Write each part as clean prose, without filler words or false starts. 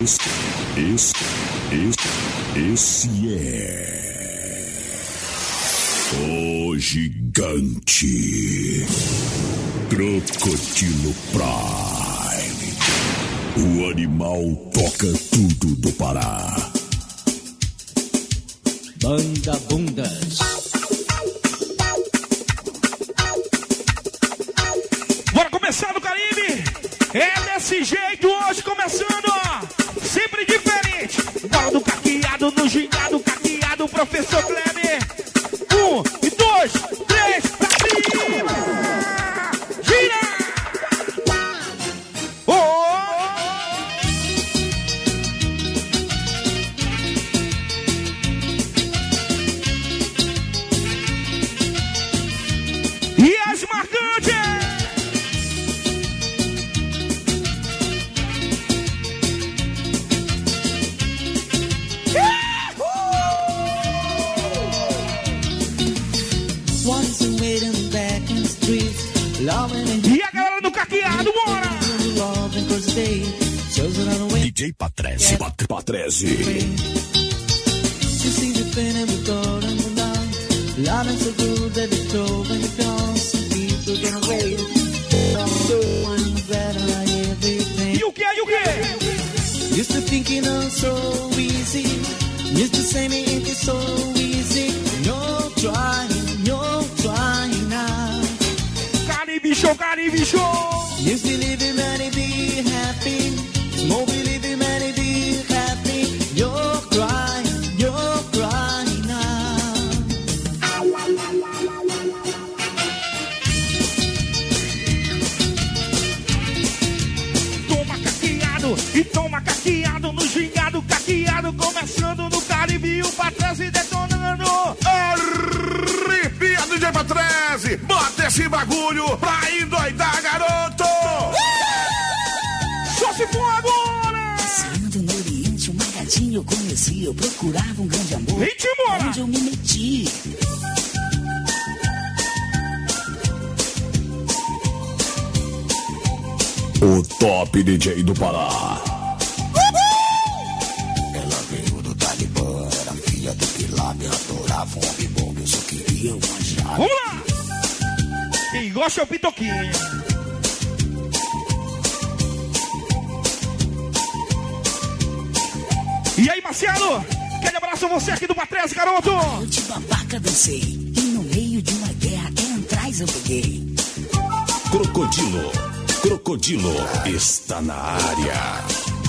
Esse é o gigante Crocodilo Prime. O animal toca tudo do Pará. Banda Bundas. Bora começar no Caribe. É desse jeito hoje, começando, ó. Sempre diferente. Bora do caqueado, no gingado, caqueado, professor Kleber. 1, 2, 3, pra cima. Gira! E as marcantes! E a galera do caqueado, bora! DJ Patrese. E o que? Used to think it all so easy. Used to say me it is so easy. No trying now. Caribe Show! Used to live in money, be happy. More believe in money, be happy. You're crying now. Toma caqueado e toma caqueado no gingado, caqueado começando no Caribe, o Patrese detonando. Arrepia, DJ Patrese, bota esse bagulho pra endoidar, garoto. Só se for agora. Passeando no Oriente, um magadinho eu conheci, eu procurava um grande amor. Vem-te embora. Onde eu me meti. O top DJ do Pará. Ela veio do Talibã, era filha do Pilar, me adorava um homem-bom, eu só queria uma jada. Vamos lá. Quem gosta é o Pitoquinho. E aí, Marciano? Aquele abraço a você aqui do Patrese, garoto. Eu de babaca dancei, e no meio de uma guerra, quem atrás eu peguei. Crocodilo está na área.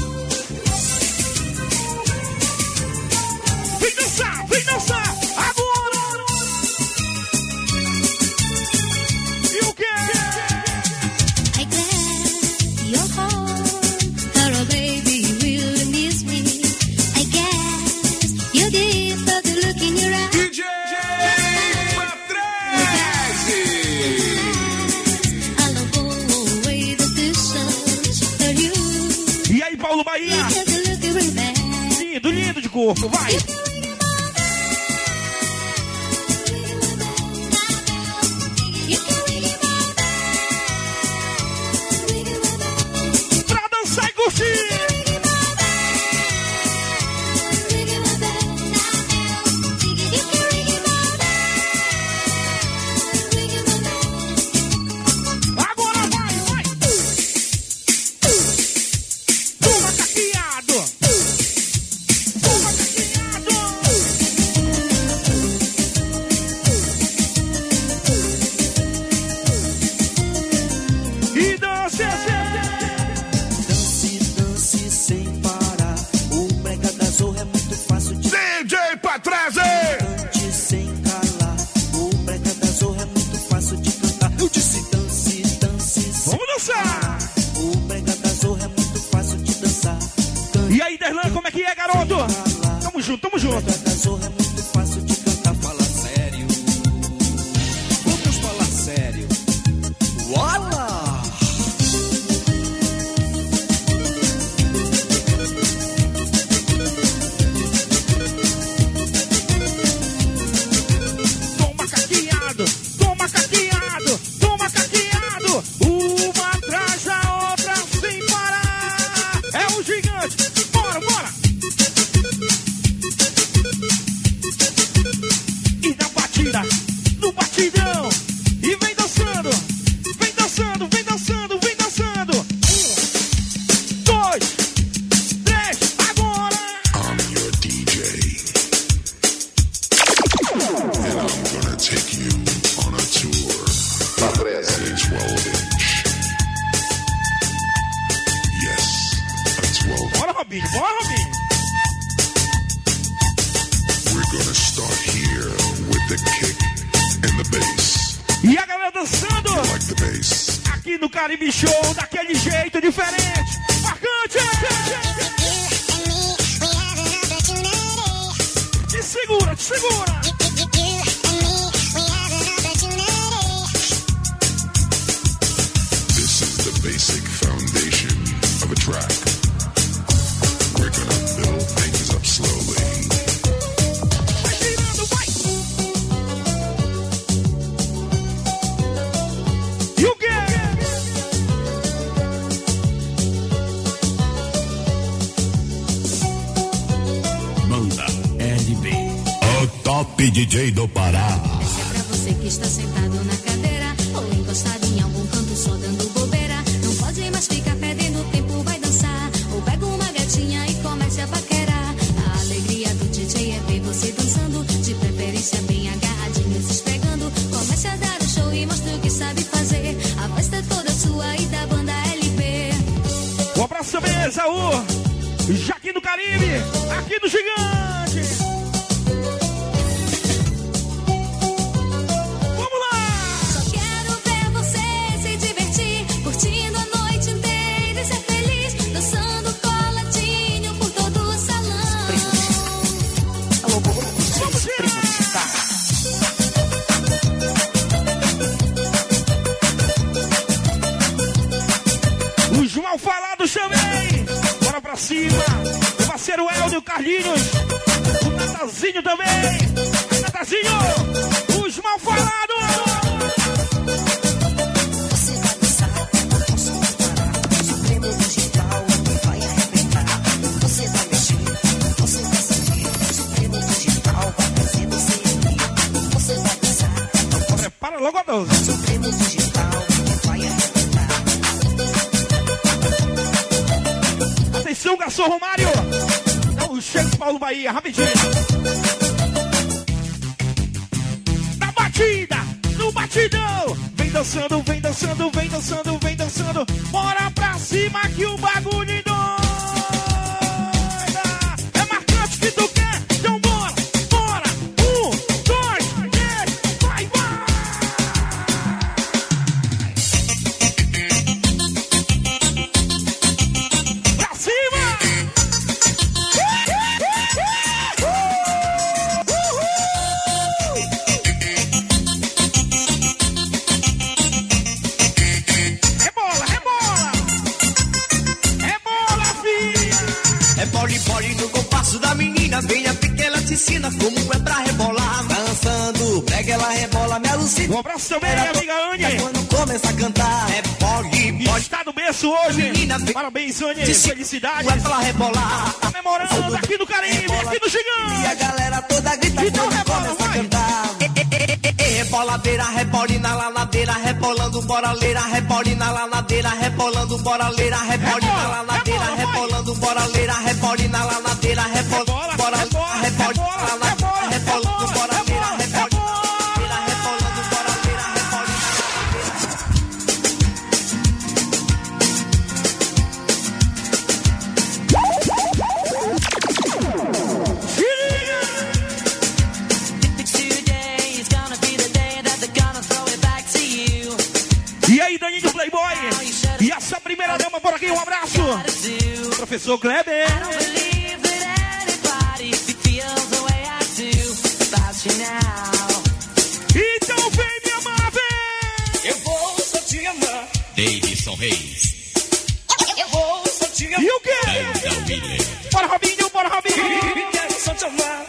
Vem dançar, agora! E o quê? I guess you're home, hello baby, you really miss me. I guess you did, but the look in your eyes. DJ Patrese. I love all away the distance that you. E aí, Paulo Bahia? Because the look in your eyes. Lindo de corpo, vai! Pra dançar e curtir! Agora vai! Toma caqueado! Toma caqueado! E dança! Dance sem parar. O brega da zorra é muito fácil de DJ Patrese. cante sem calar. O brega da zorra é muito fácil de cantar. Eu disse dance sem Vamos dançar! O brega da zorra é muito fácil de dançar. E aí, Derlan, como é que é, garoto? Tamo junto! O brega da zorra é muito fácil de cantar. Fala sério. Vamos falar sério. Uala! Toma caqueado! Toma caqueado! Toma caqueado! Uma atrás da outra sem parar! É o gigante! Bora! Robinho, bora, Robinho. We're gonna start here with the kick and the bass. E a galera dançando Like the bass. aqui no Caribe Show, daquele jeito diferente. Marcante! Te segura, te segura! This is the basic foundation of a track. We're gonna build things up slowly. Vai girando, vai! E o quê? Manda LB. O top DJ do Pará. Essa é pra você que está sentado na cadeira ou encostado em algum canto só dando bobeira. Não pode mais ficar perdendo tempo, vai dançar. Ou pega uma gatinha e comece a paquerar. A alegria do DJ é ver você dançando, de preferência bem agarradinho, se esfregando. Comece a dar o show e mostre o que sabe fazer. A festa é toda sua e da banda LB. Um abraço também, Esaú. Já aqui no Caribe, aqui no Gigante. Vamos lá! Só quero ver você se divertir, curtindo a noite inteira e ser feliz, dançando coladinho por todo o salão. Vamos girar! Os mal falados também. Bora pra cima. O parceiro Helder, o Carlinhos. O Natazinho também. Natazinho. Os mal falados. Você vai dançar, não posso mais parar. Supremo digital, vai arrebentar. Você vai mexer, você vai sentir. Supremo digital, vai fazer você rir. Você vai dançar, não posso. Prepara logo a dose. Supremo digital, vai arrebentar. Atenção, garçom Romário. Dá um cheiro pro Paulo Bahia, rapidinho. Na batida, no batidão. Vem dançando, vem dançando, vem dançando, vem dançando. Bora pra cima que o bagulho endoida. É marcante que tu quer, então bora, bora. 1, 2, 3, vai, vai. Pra cima. Rebola, rebola. Rebola, filha. É pole no compasso da menina. Venha porque ela te ensina como é pra rebolar. Dançando, pega ela rebola, me alucina. Um abraço também, amiga Anne. Quando começa a cantar, é pole. Está no berço hoje. Menina, Parabéns, Anne. Felicidades. É pra rebolar. Comemorando aqui no Caribe, aqui no E a Gigante. galera toda grita Então quando rebola, começa a vai. cantar. Reboladeira, rebolina lá na ladeira, rebolando, bora leira, rebolina lá na ladeira, rebolando, bora leira, rebolina lá na ladeira, Rebola, vai. rebolando, bora leira, rebolina lá na ladeira, rebolando, Rebola, bora rebola, rebolina lá na rebola, ladeira, rebolando, rebola, bora leira, rebola, rebolina, rebolando, bora leira, rebolina. E aí, Daninho Playboy? E essa primeira dama por aqui, um abraço. Professor Kleber. Então vem me amar, vem. Eu vou só te amar, Davidson Reis. eu vou só te amar, E o quê? Daniel Miller. Bora, Robinho, bora, Robinho. quero só te amar.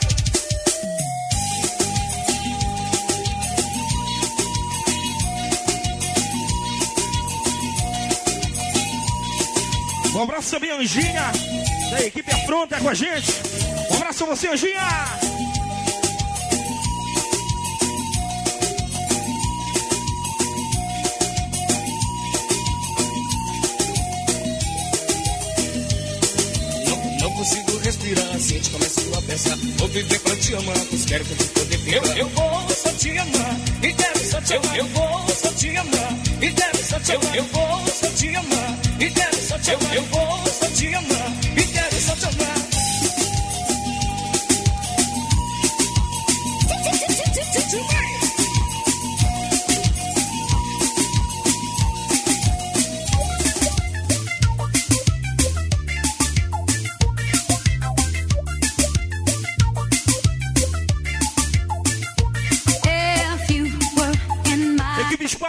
Um abraço também, Anginha, da equipe Afronta com a gente. Um abraço a você, Anginha. Não consigo respirar, assim te começo a pensar. Vou viver pra te amar, pois quero que eu poder ficar. Eu vou só te amar, e quero só te amar. Eu vou só te amar, e quero só te amar. Eu vou só te amar, e quero só te amar. Eu vou só te amar, e quero só te amar.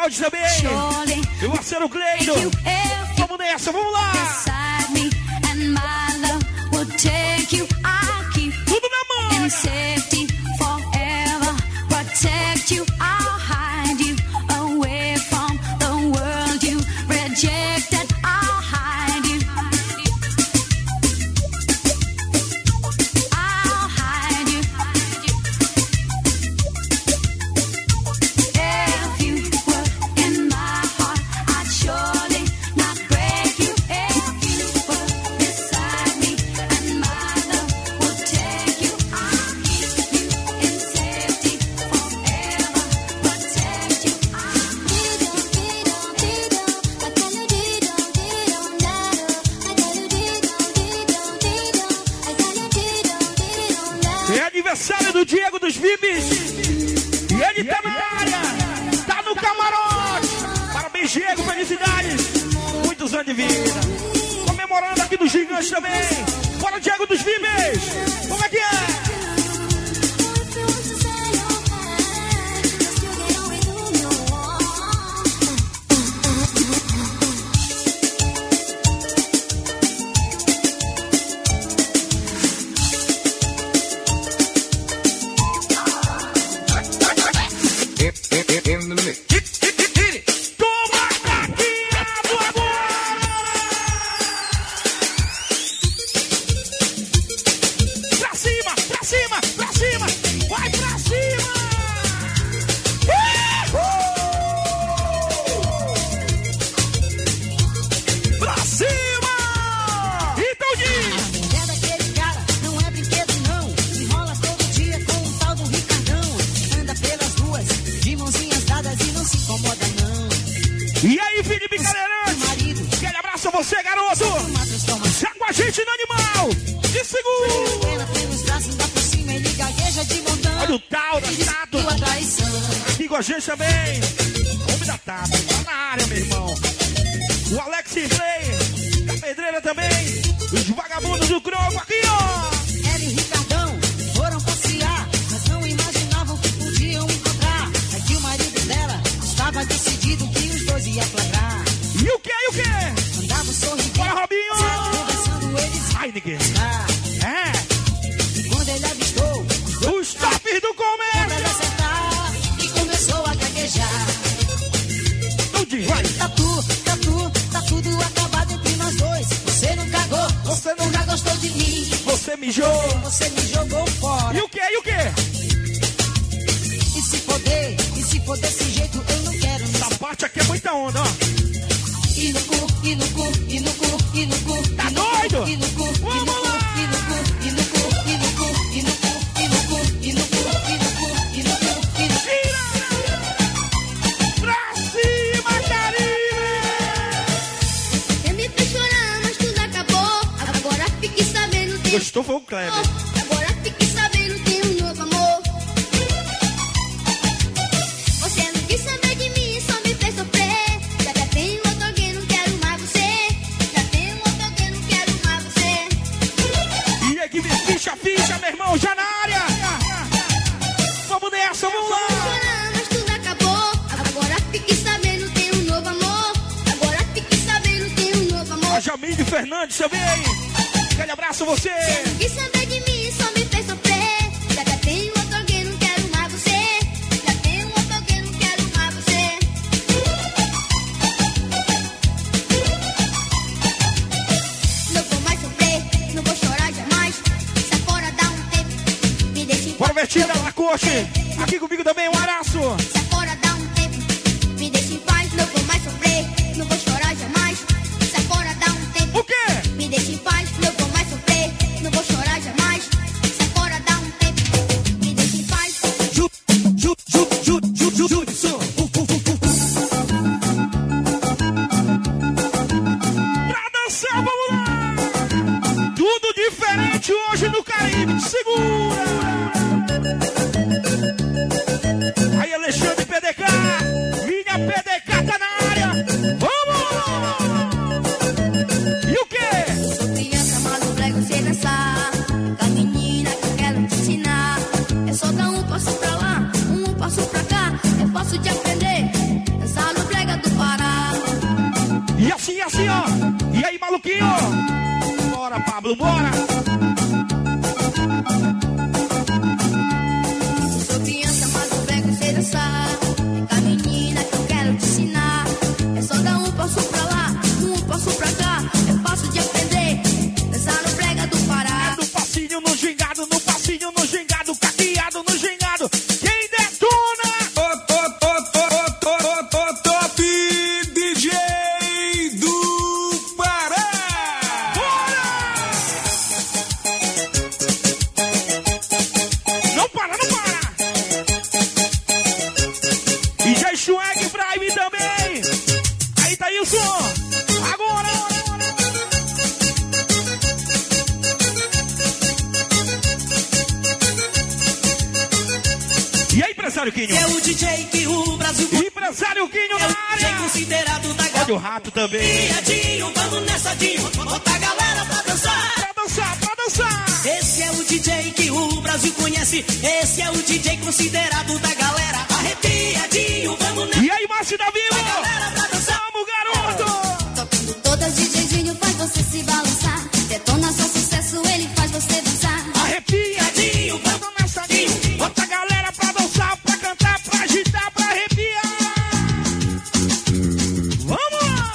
Lodge também. Surely E o parceiro Cleido. you if Vamos nessa, vamos lá. beside me, and my love will take you. I'll keep Tudo na in mão. safety forever, protect you. I'll hide you away from the world you rejected. I'll hide you. I'll hide you. If you were in my heart, I'd surely not break you. If you were beside me, and my love would take you. I'll keep you in safety forever, protect you. É aniversário do Diego dos Vibes. E ele tá na área. Tá no camarote. Parabéns, Diego. Felicidades. Muitos anos de vida. Comemorando aqui no Gigante também. Bora, Diego dos Vibes. Como é que é? In the mix. Toma caqueado agora! Pra cima, pra cima, pra cima! Vai pra cima! Pra cima! Então diz! Mulher daquele cara não é brinquedo não. Enrola todo dia com um tal do Ricardão. Anda pelas ruas de mãozinhas dadas e não se incomoda não. E aí, Felipe Cadeirante? Marido, Aquele abraço a você, garoto! uma transformação. Já com a gente no animal! De seguro! Ela tem os braços da por cima, ele gagueja de montão. Olha o tal da Tato! E a traição. Aqui com a gente também! Homem da Tato, tá na área, meu irmão! O Alex Play, da Pedreira também! Os vagabundos do Croco aqui, ó! Ela e Ricardão foram passear, mas não imaginavam que podiam encontrar. É que o marido dela estava decidido que os dois iam flagrar. E o que? E o que? Andava sorridente, Bora, Robinho! conversando eles. Ai, ninguém! É. É! Quando ele avistou, Os tops do pra comércio! acertar e começou a gaguejar. Tudo vai! Tá tudo acabado entre nós dois. Você não cagou, você nunca gostou de mim. Você mijou! Você me jogou fora. E o que? E o que? E se for desse jeito, eu não quero me Essa parte aqui é muita onda, ó! E no cu, e no cu, e no cu, e no cu. Tá doido? E no cu, e no Vamos cu, lá! e no cu, e no cu, e no cu, e no cu, e no cu, e no cu, e no cu, e no cu, e no cu. Tira! Pra cima, Caribe! Você me fez chorar, mas tudo acabou. Agora fique sabendo, tem Gostou foi o Kleber. Agora fique sabendo, tem um novo amor. Você não quis saber de mim, só me fez sofrer. Já tem outro alguém, não quero mais você. Já tem outro alguém, não quero mais você. E aí que me ficha, meu irmão, já na área! Vamos nessa, vamos lá! Chorar, mas tudo acabou. Agora fique sabendo, tem um novo amor. Agora fique sabendo, tem um novo amor. A Jamile Fernandes também! Aquele abraço a você! Não quis saber de mim, só me fez sofrer. Já tem outro alguém, não quero mais você. Já tem outro alguém, não quero mais você. Não vou mais sofrer, não vou chorar jamais. Se fora dá um tempo, me deixe em Bora, paz. Bertina Lacoste! Aqui comigo também, um abraço! Se fora dá um tempo, me deixe em paz. Não vou mais sofrer, não vou chorar jamais. Se fora dá um tempo. O quê? Me deixe em paz, não vou mais sofrer, não vou chorar jamais. Se fora dá um tempo, me deixe em paz. Pra dançar, vamos lá! Tudo diferente hoje no Caribe, segura! Aí, Alexandre PDK, minha PDK tá na área! Vamos! E o quê? Sou criança, mas não prego sem dançar. Com a menina que eu quero te ensinar. É só dar um passo pra lá, um passo pra cá. É fácil de aprender. Dançar no Bora! Sou criança, mas eu pego sei dançar. Vem cá, menina, que eu quero te ensinar. É só dar um passo pra lá, um passo pra cá. É fácil de aprender. Dançar no brega do Pará. No passinho, no gingado, no passinho, no gingado, caqueado no gingado. Quem detona? Top DJ do Pará! Não para, não para! E já Swag Prime também! Aí tá isso! Agora! E aí, empresário Quinho? É o DJ que o Brasil Empresário Quinho na é área! considerado da Olha o rato também! Dinho, vamos nessa, Dinho. Bota a galera pra dançar. Pra dançar, pra dançar! Esse é o DJ que o Brasil conhece. Esse é o DJ considerado da galera. Arrepia, Dinho, vamos nessa. E aí, Márcio da Vila! Galera pra dançar. Vamos, garoto! Tocando todas, DJzinho faz você se balançar. Detona só sucesso, ele faz você dançar. Arrepia, Dinho, vamos nessa, Dinho! Bota a galera pra dançar, pra cantar, pra agitar, pra arrepiar! Vamos lá!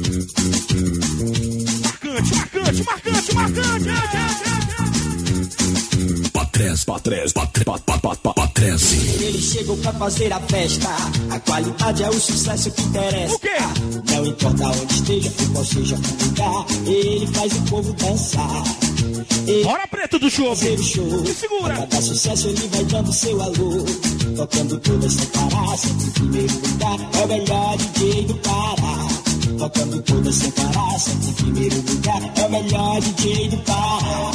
Marcante, marcante, marcante, marcante! Patrese. Ele chegou pra fazer a festa. A qualidade é o sucesso que interessa. O quê? Não importa onde esteja, ou qual seja o lugar, ele faz o povo dançar. Ele Bora, preto do show! fazer o show. Me segura! Pra dar sucesso, ele vai dando seu alô. Tocando todas sem parar, sempre em primeiro lugar. É o melhor DJ do Pará. Tocando todas sem parar, sempre em primeiro lugar. É o melhor DJ do Pará.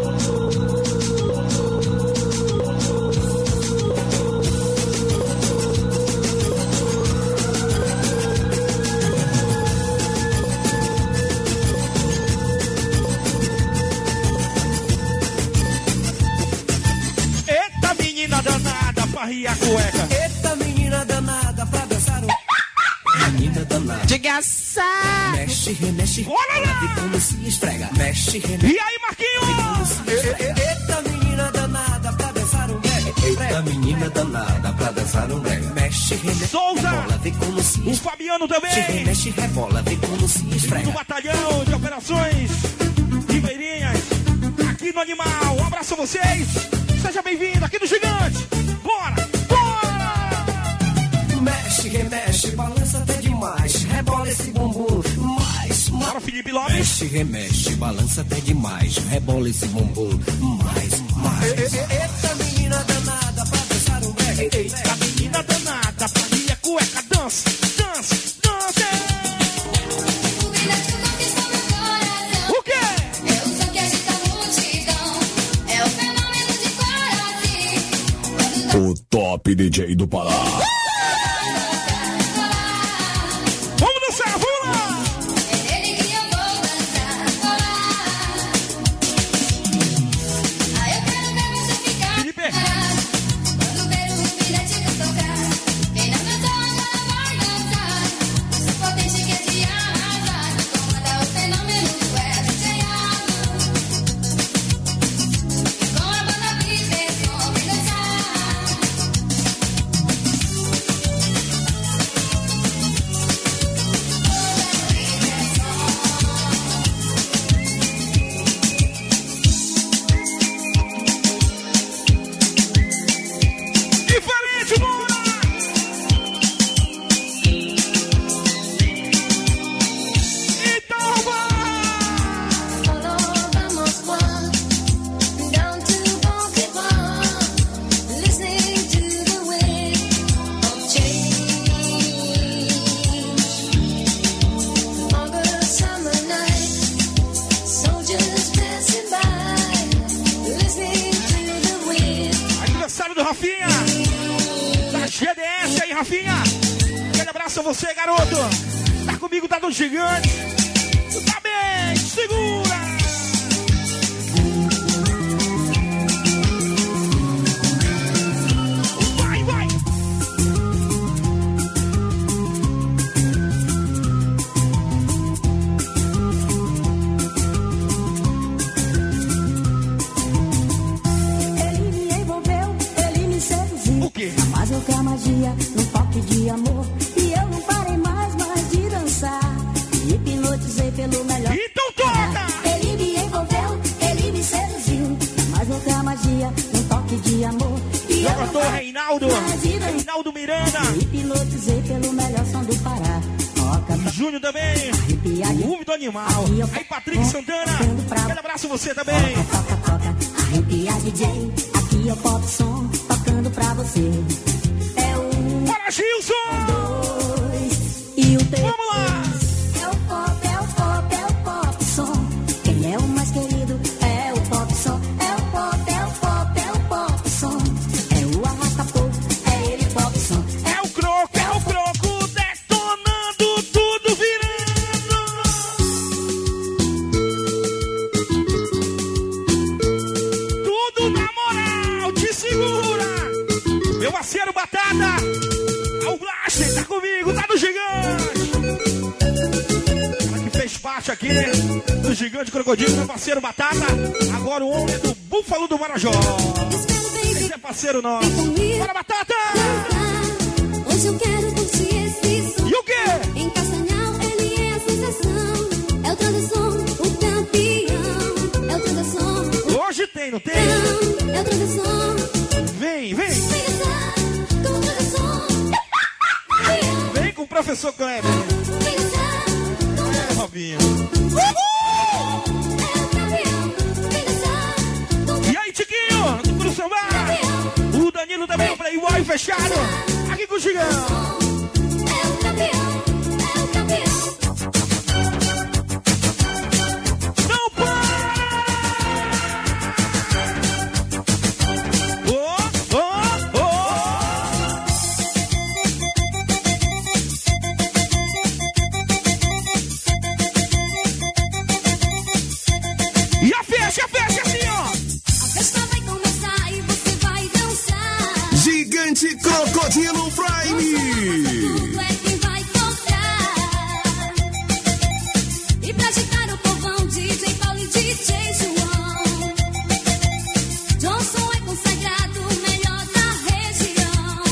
Eita, menina danada, pra rir a cueca! Eita, menina danada pra dançar. Menina danada. Diga Mexe, remexe. Olha lá! E como se esfrega. Mexe, remexe. E aí, Marquinhos? Eita, menina danada pra dançar um brega. Eita, menina danada pra dançar um brega. Mexe, remexe. Souza! Rebola, vê como se O Fabiano mexe, também! remexe, rebola, vê como se Do esfrega. batalhão de operações Ribeirinhas, aqui no Animal. Um abraço a vocês. Seja bem-vindo aqui no Gigante. Bora, bora! Mexe, remexe, balança até demais. Rebola esse bumbum, mais. Bora, Felipe Lopes. Mexe, remexe, balança até demais. Rebola esse bumbum, mais. Eita, menina danada pra dançar um brega. Eita, menina danada, pra rir a cueca. Dança, dança, dança. O brilhante conquistou meu coração. O quê? É o som que agita a multidão. É o fenômeno de coração. O top DJ do Pará. Vamos dançar, vamos lá! É nele que eu vou dançar. Ah, eu quero ver você ficar Felipe. parado. Quando ver o brilhante tocar. Quem não dançou agora vai dançar. Esse potente que é de arrasar. Comanda o fenômeno do RJ. E com a banda Viver, vamos dançar. Diferente, bora! Então vai! Follow the most one, down to Bonky One, listening to the wind of change. On the summer night, soldiers passing by, listening to the wind. Aniversário do Rafinha! Da GDS aí, Rafinha! Aquele abraço a você, garoto! Tá comigo, tá no Gigante! Tu tá bem? Segura! Vai, vai! magia, num toque de amor. E eu não parei mais de dançar. Me hipnotizei pelo melhor. Então toca! Ele me envolveu, ele me seduziu. Mas outra magia, num toque de amor. E eu não Jogador parei Reinaldo mais de dançar. Reinaldo Miranda. Me hipnotizei pelo melhor som do Pará. Toca, Júnior também. arrepiadinho. O Rumo do Animal. Aí, Patrick Santana. Aquele abraço você também. Toca, toca, arrepia DJ. Aqui é o pop som, tocando pra você. É um, Bora, Gilson! dois e o três. Vamos lá! É o pop, é o pop, é o pop som. Quem é o mais querido é o pop som. É o pop, é o pop, é o pop som. É o arrasta-fogo, é ele pop som. É o croco, detonando tudo virando. Tudo na moral, te segura. Meu parceiro Batata, o Blaster, tá comigo, tá no Gigante. Ela que fez parte aqui do Gigante Crocodilo, meu parceiro Batata. Agora o homem do Búfalo do Marajó. Esse é parceiro nosso. Bora, Batata! Hoje eu quero curtir esse som. E o quê? Em Castanhal ele é a sensação. É o tradição, o campeão. É o tradição, o Hoje tem, não tem? campeão. É o tradição. Vem, vem. Vem dançar com o tradição. Vem com o professor Kleber. Vem dançar com o É, Robinho. Vem dançar com E aí, Tiquinho? Pro samba. O Danilo também, o Playboy fechado. Aqui com o Gigão. é o campeão. É o campeão. Não para! Oh, oh, oh. E a fecha assim, ó. A festa vai começar e você vai dançar. Gigante Crocodilo Prime. Tudo é quem vai tocar. E pra agitar o povão, DJ Paulo e DJ João. Johnson é consagrado, o melhor da região.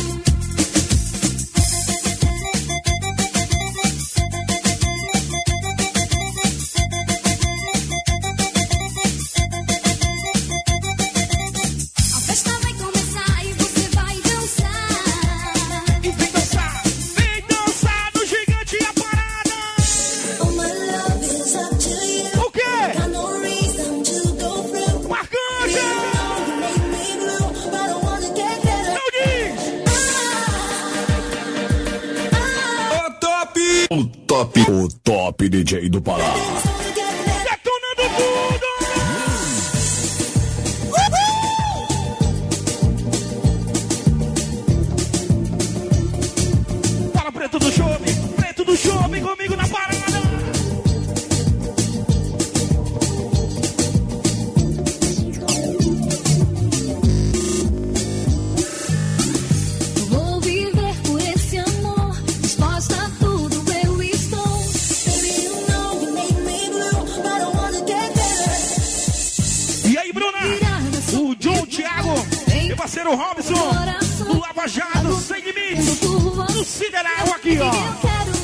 A festa vai começar e você vai dançar. E vem dançar no Gigante e a parada. Oh, my love is up to you. O quê? Got no reason to go through. Marcante! You make me blue, but I wanna get better. Não diz! O top DJ do Pará. Detonando tudo! Fala, Preto do Shopping comigo na parada! Vou viver por esse amor, disposta a tudo eu estou. Baby, you know you make me blue, but I wanna get better. E aí, Bruna? O John Thiago, meu parceiro Robson, do Lava Jato, sem limites, do Sideral aqui, Eu ó. quero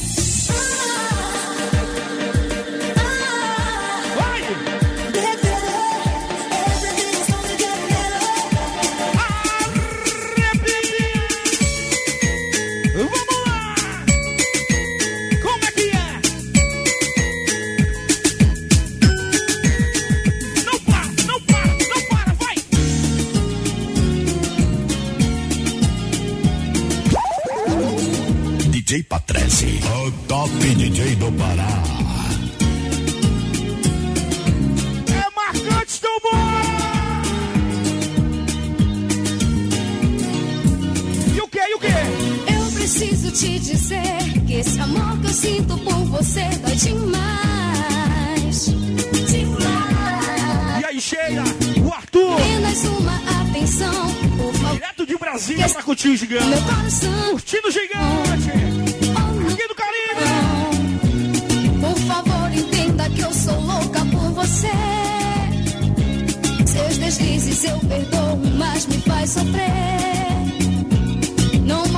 Vai! Get better. Everything's gonna get better. Arrepia! Vamos lá! Como é que é? Não para, vai! DJ Patrese. O top DJ do Pará. É marcante, então bora! E o quê? Eu preciso te dizer que esse amor que eu sinto por você dói demais. Demais. E aí, Sheila, o Arthur, Apenas uma atenção, por favor. direto de Brasília pra curtir o Gigante. Meu coração, Curtindo o Gigante! Aqui do Caribe! por favor, entenda que eu sou louca por você. Seus deslizes eu perdoo, mas me faz sofrer. Não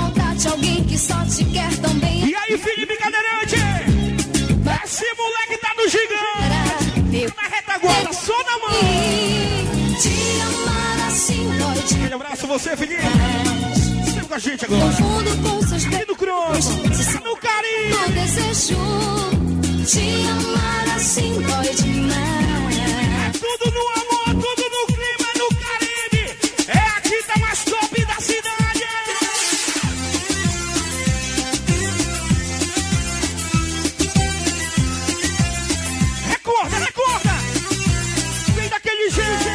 que só te quer tão bem. E aí, Felipe Cadeirante? Esse moleque tá no gigante. Na retaguarda, só na mão. Te amar assim dói demais. Aquele abraço a você, Felipe. Sempre com a gente agora. Confundo com seus E no Crono, no Carinho. o desejo. Te amar assim dói demais. É tudo no amor, tudo no clima, no Caribe. É aqui tá mais top da cidade. Recorda, recorda. Vem daquele jeito.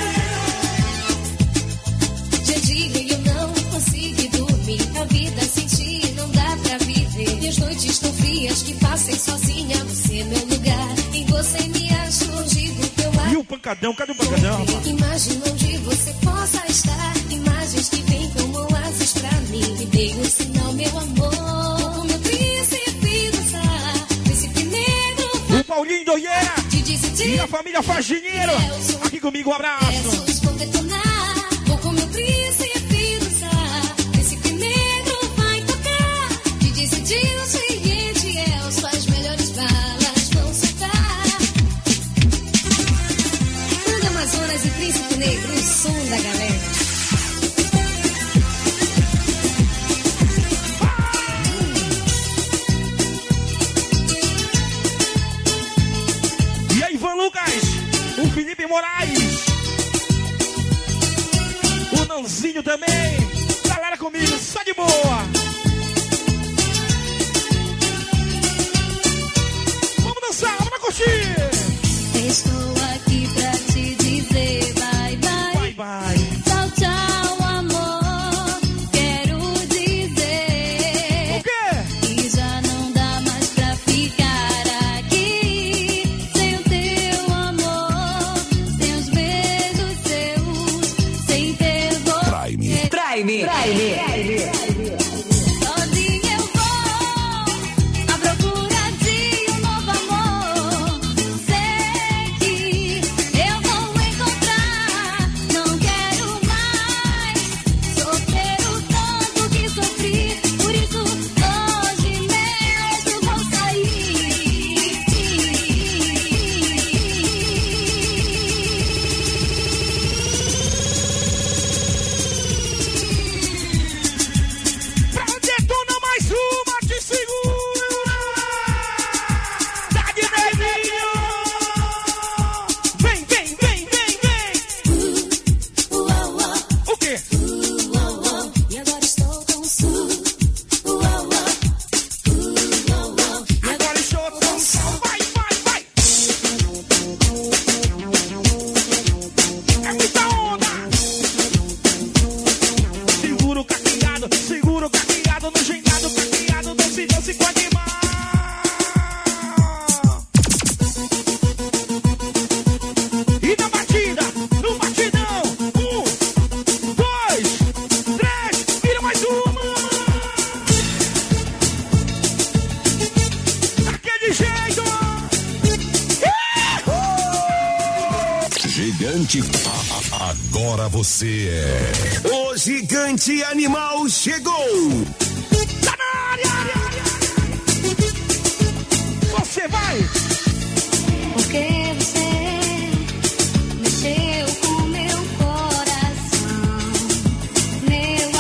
Dia a dia eu não consigo dormir. A vida sem ti não dá pra viver. Minhas noites tão frias que passei sozinha. Você é meu lugar. Em você me acho longe do teu lado. E o pancadão, cadê o pancadão? Imagina onde você possa estar. Imagens que vêm como asas pra mim. Me dê um sinal, meu amor. O meu príncipe dançar. Príncipe negro. O Paulinho Doieira Te disse e a família faz dinheiro. Aqui comigo, um abraço. versos vão detonar. Vou com meu príncipe dançar. Príncipe negro vai tocar. Te disse o seguinte, Elcio, as melhores balas vão soltar. Tudo Amazonas e Príncipe Negro, o som da galera. E aí, Ivan Lucas, o Felipe Moraes, o Nanzinho também. Galera comigo, só de boa. Vamos dançar, vamos curtir. Estou aqui pra te dizer bye bye. Bye, bye. Tchau, tchau, amor. Quero dizer O quê? que já não dá mais pra ficar aqui sem o teu amor, sem os beijos seus, sem ter você. Trai-me. Sozinha eu vou à procura de um novo amor. Sei que eu vou encontrar. Não quero mais sofrer o tanto que sofri. Por isso hoje mesmo vou sair. Pra detona mais uma, te segura. Tá de nevinho. Vem, vem, vem, vem, vem. O quê? E agora estou tão Agora estou tão só. Vai, vai, vai. É muita onda. Segura o caqueado no gingado, caqueado, doce, doce com animal. E na batida, no batidão. 1, 2, 3, vira mais uma. Daquele jeito. Gigante. Agora você é. O gigante animal chegou. Tá na área. Você vai. Porque você mexeu com meu coração, meu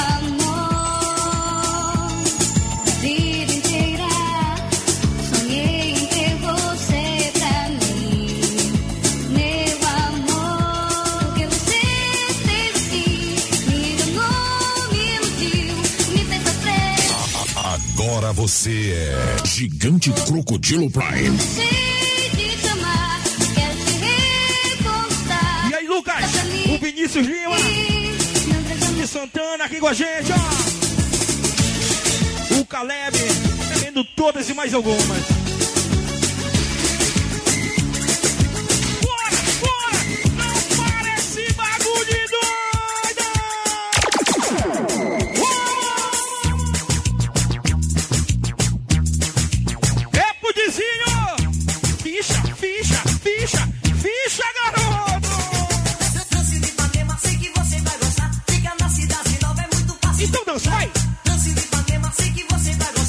amor. A vida inteira sonhei em ter você pra mim, meu amor. Porque você fez assim, me enganou, me iludiu, me fez sofrer. Agora você é. Gigante Crocodilo Prime. Sei de te amar, quero te reconquistar. E aí, Lucas? O Vinícius Lima de Santana aqui com a gente, ó. O Caleb, tendo todas e mais algumas. Bora, bora! Não para esse bagulho de doido! É pudizinho! Ficha, ficha, ficha, ficha, garoto! Lance de Ipanema, sei que você vai gostar. Fica na cidade nova, é muito fácil. Então dança, vai! Lance de Ipanema, sei que você vai gostar.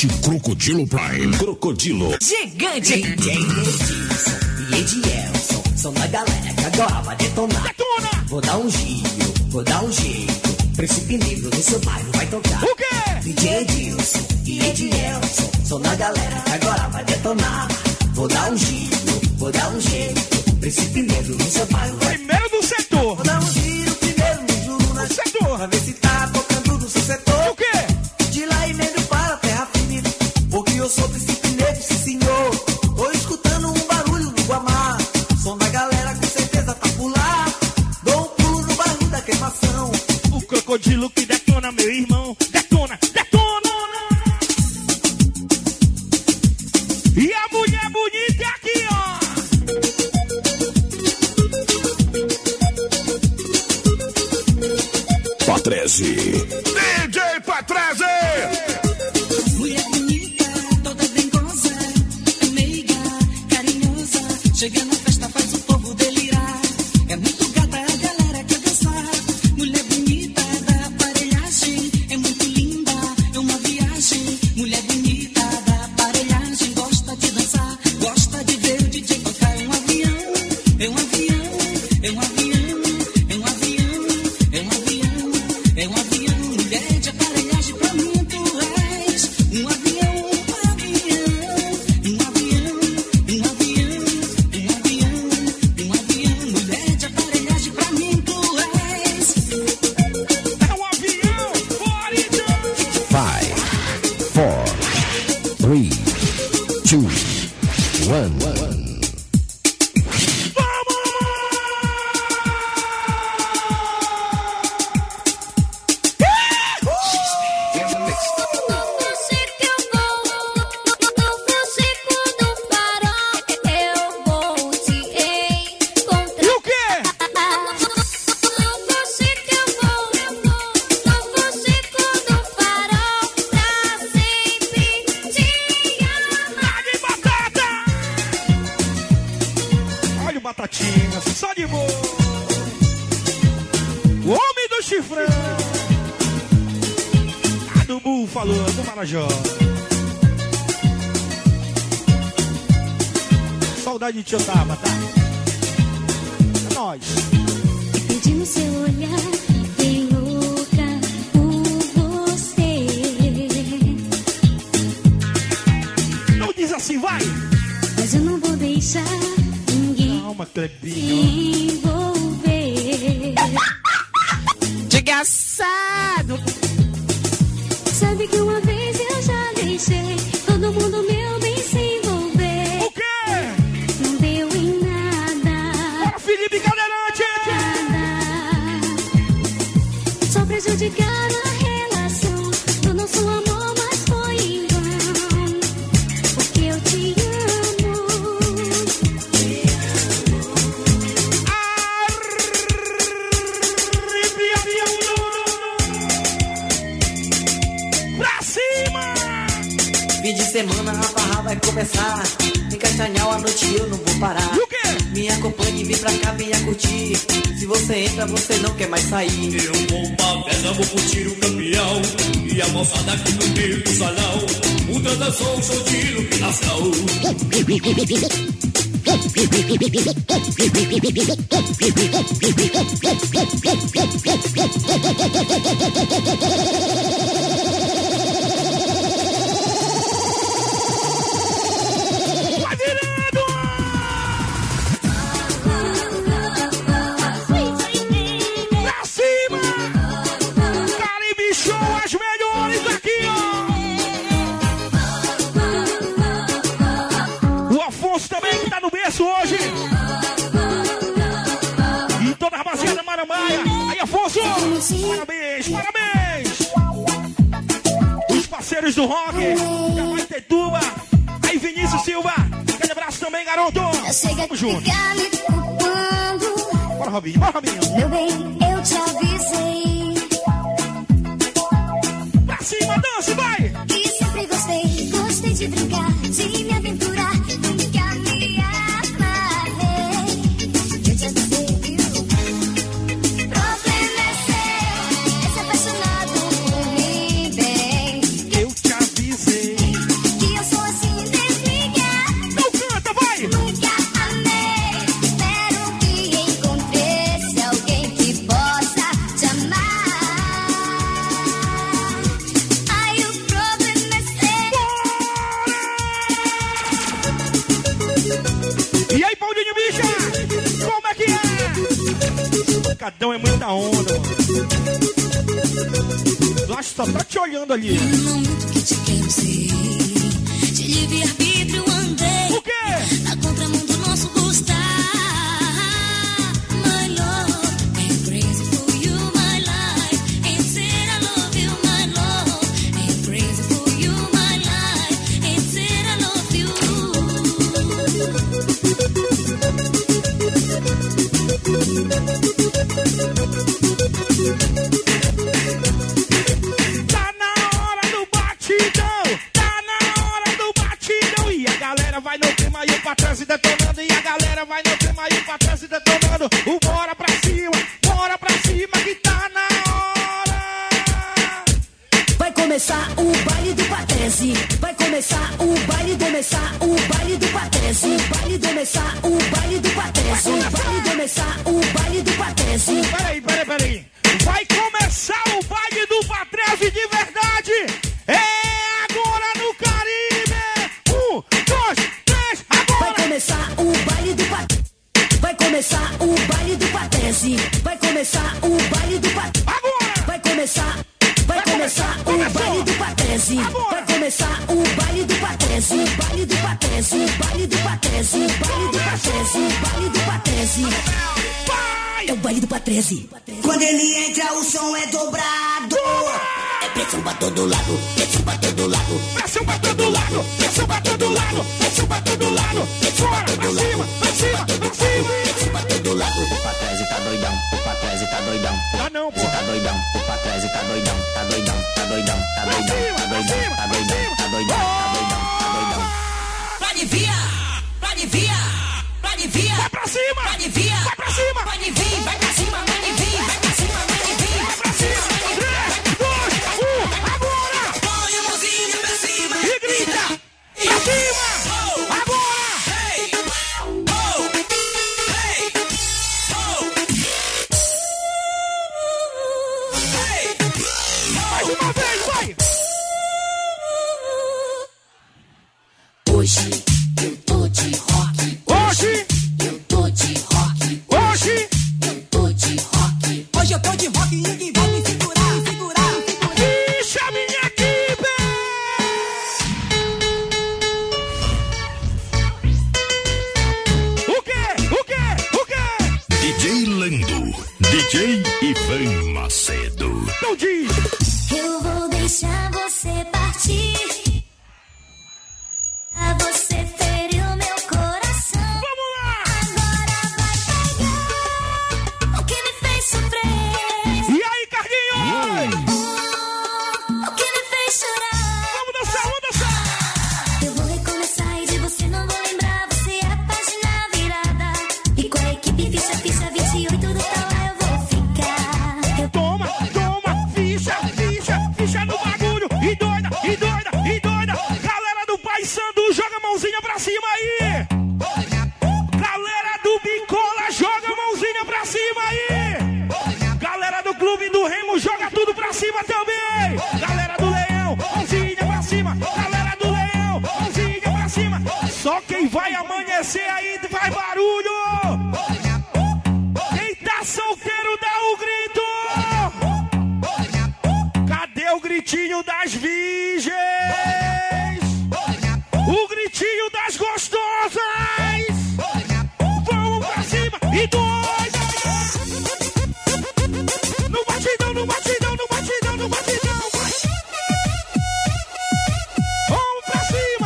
gigante Crocodilo Prime. Crocodilo. Gigante. DJ Edilson e Edielson são da galera que agora vai detonar. Detona! Vou dar um giro, vou dar um jeito. Príncipe Negro no seu bairro vai tocar. O quê? DJ Edilson e Edielson são da galera que agora vai detonar. Vou dar um giro, vou dar um jeito. Príncipe Negro no seu bairro vai. Primeiro do setor. Vou dar um giro primeiro no juro na setor. Pra ver se tá tocando no seu setor. O quê? De lá e meio para a terra firme. Porque eu sou Príncipe Negro, sim senhor. Tô escutando um barulho no Guamá. Som da galera com certeza tá por lá. Dou um pulo no bairro da queimação. O crocodilo que detona, meu irmão. Detona, detona. E a mulher bonita é aqui, ó. Patrese. DJ Patrese. Mulher bonita, toda dengosa, é meiga, carinhosa. Chega na festa, faz o povo delirar. É muito gata, a galera quer dançar. Mulher bonita da aparelhagem, é muito linda, é uma viagem. Mulher bonita da aparelhagem, gosta de dançar, gosta de ver o DJ tocar. É um avião, é um avião, é um avião, é um avião, é um avião, é um avião. Mulher de aparelhagem pra mim tu és um avião, um avião, um avião, um avião, um avião, um avião. Mulher de aparelhagem pra mim tu és. É um avião, bora então. 5, 4, 3, 2, 1. E o quê? Tá de batata! Olha o Batatinha, só de boa. O homem do chifrão. A do Búfalo, do Marajó. Saudade de Tio Taba, tá? É nóis. Perdi no seu olhar, fiquei louca por você. Não diz assim, vai! Mas eu não vou deixar ninguém Calma, se Clebinho. envolver. Desgraçado. Sabe que uma vez eu já deixei todo mundo meu bem se envolver. O quê? Não deu em nada, Bora, Felipe Cadeirante! nada. Só prejudicaram a relação do nosso amor, mas foi em vão. Porque eu te amo. Pra cima! Fim de semana a farra vai começar. Em Castanhal à noite eu não vou parar. E o quê? Me acompanhe, vem pra cá, venha curtir. Se você entra, você não quer mais sair. Eu vou pra festa, vou curtir o campeão. E a moçada aqui no meio do salão. O transação, um show de iluminação. Vai virando! Pra cima! Caribe Show, as melhores aqui, ó! O Afonso também que tá no berço hoje! E toda a rapaziada Marambaia! Aí, Afonso! Parabéns, parabéns! Os parceiros do rock, da Maitetuba, aí Vinícius Silva, aquele abraço também, garoto! Tamo junto! Bora, Robinho, bora, Robinho! Meu bem, eu te avisei. Pra cima, dance, vai! E sempre gostei, gostei de brincar, de me aventurar, nunca me amarrei. Eu te avisei, viu? Problema é seu, é ser apaixonado por mim, bem. Eu te avisei. Sabadão é muita onda, mano. Eu acho que só tá te olhando ali. No mundo que te quero ser, de livre-arbítrio andei. O quê? Na contramão do nosso gostar. My love, I'm crazy for you, my life. And said I love you, my love. I'm crazy for you, my life. And said I love you. Tá na hora do batidão, tá na hora do batidão. E a galera vai no clima e o patrão se detonando. E a galera vai no clima e o patrão se detonando. O bora pra cima que tá na hora. Vai começar o baile do Patrese. Vai começar o baile do Patrese. O baile começar o baile do Patrese. O baile começar o baile do Patrese. Peraí. Vai começar o baile do Patrese de verdade. É agora no Caribe. 1, 2, 3, agora. Vai começar o baile do Patrese. Vai começar o baile do Patrese. Vai começar o baile do Patrese. Agora. Vai começar o baile do Patrese. Vai começar o baile do Patrese. O baile do Patrese. O baile do Patrese. O baile do Patrese. O baile do Patrese. É o baile do Patrese. Quando ele entra, o som é dobrado. É pressão pra todo lado, pressão pra todo lado. Pressão pra todo lado, pressão pra todo lado, pressão pra todo lado. Bora, pra cima, pra cima, pra cima. Pressão pra todo lado. O Patrese tá doidão, o Patrese tá doidão. Ah não, pô. Tá doidão, o Patrese tá doidão, tá doidão, tá doidão, tá doidão, tá doidão, tá doidão, tá doidão, tá doidão, tá doidão. Pode vir, pode vir, pode vir. Vai pra cima, pode vir, vai pra cima. pode vir, vai pra cima, pode vir, vai pra cima, pode vir. Vai pra cima, 3, 2, 1, agora. Põe a mãozinha pra cima E grita, pra cima, agora. Hey, oh, hey, oh, hey. Mais uma vez, vai. Hoje eu tô de rock. Hoje Eu tô de rock. Hoje Eu tô de rock. Hoje eu tô de rock e ninguém vai me segurar, segurar, segurar. Deixa a minha equipe. O quê? DJ Lando, DJ Ivan Macedo. Não diz. Eu vou deixar você partir. A você feriu meu coração. Vamos lá. Agora vai pegar o que me fez sofrer. E aí, Carlinhos? O que me fez chorar. Vamos dançar, vamos dançar. Eu vou recomeçar e de você não vou lembrar. Você é a página virada. E com a equipe ficha 28 do tal eu vou ficar. Toma, ficha no bagulho. E doida. Galera do Pai Sandu, joga a mãozinha pra cima aí. Galera do Bicola, joga a mãozinha pra cima aí. Galera do Clube do Remo, joga tudo pra cima também. Galera do Leão, mãozinha pra cima. Galera do Leão, mãozinha pra cima. Só quem vai amanhecer aí faz barulho. Quem tá solteiro dá o grito. Cadê o gritinho das virgens? O gritinho das gostosas. Vamos pra cima e doida. No batidão. Vamos pra cima.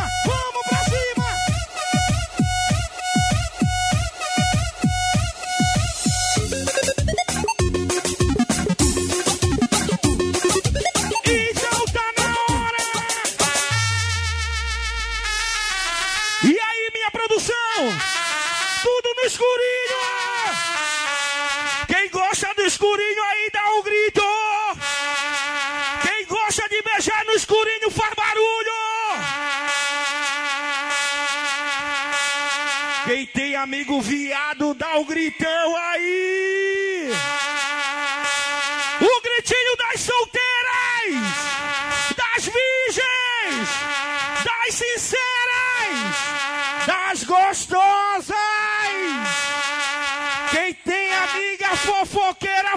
Então tá na hora. E aí, minha produção? Tudo no escurinho. Quem gosta do escurinho aí, dá um grito. Quem gosta de beijar no escurinho, faz barulho. Quem tem amigo viado, dá um gritão aí. O gritinho das solteiras, das virgens, das sinceras, das gostosas. Quem tem amiga fofoqueira,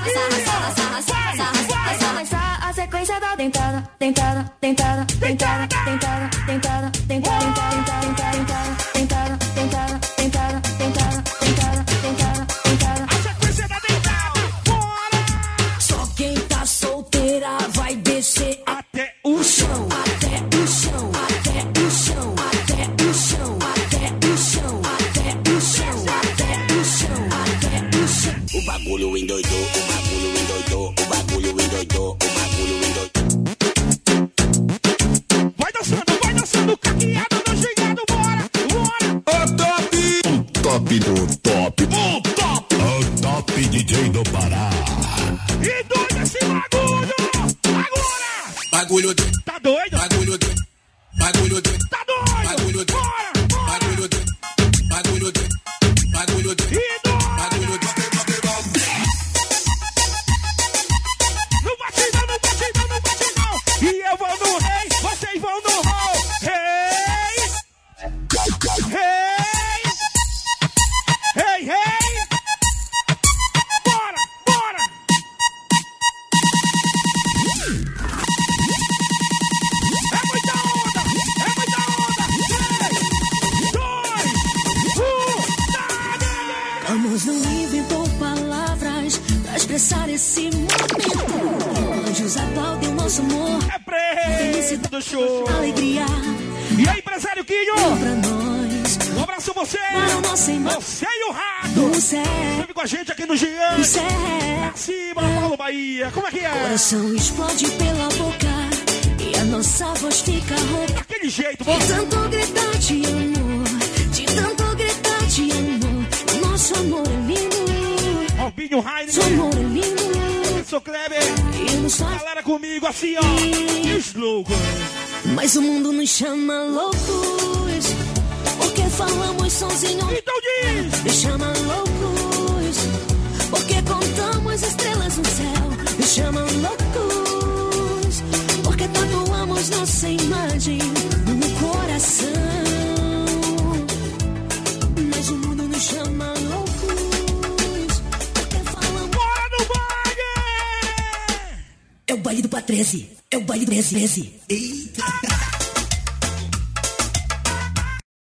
A sequência da dentada, dentada, dentada, dentada, dentada, dentada, dentada, dentada, dentada, dentada, dentada, dentada, dentada, dentada, dentada. A sequência da dentada, bora! Só quem tá solteira vai descer até o chão, até o chão, até o chão, até o chão, até o chão, até o chão, até o chão, até o chão. O bagulho endoidou, o bagulho endoidou, o bagulho endoidou, o bagulho endoidou. Vai dançando, caqueado no gingado, bora, bora! O top do top. O top! O top DJ do Pará. E doido esse bagulho! Agora! Bagulho doido. Tá doido? Bagulho doido. Bagulho doido. Tá doido? Bagulho doido. Bora! Bagulho doido. Bagulho doido. Bagulho doido. E doido! Bagulho doido. No batidão, no batidão, no batidão! E eu vou no rei, vocês vão no roll! Rei! Rei! Rei, rei! Bora, bora! É muita onda! É muita onda! 3, 2, 1, dale! Vamos não inventou palavras pra expressar esse momento. Anjos aplaudem o nosso amor. É preto do show! Alegria E aí, empresário Quinho? pra nós. Um abraço você! Para o nosso irmão Você e o Rato! do céu. Sempre com a gente aqui no Gigante! Do céu. Acima, Paulo Bahia! Como é que é? Coração explode pela boca e a nossa voz fica rouca. Daquele jeito, De tanto gritar de amor, de tanto gritar de amor. Nosso amor é lindo, Albinho Rainer, nosso amor é lindo. Sou Kleber, E nos faz galera comigo assim, ó. E o slogan. mas o mundo nos chama loucos, porque falamos sozinhos. Então diz! Nos chama loucos, porque contamos estrelas no céu. Nos chama loucos, porque tatuamos nossa imagem no coração. Mas o mundo nos chama loucos, porque falamos. Bora no baile! É o baile do Patrese, é o baile do 13. Eita!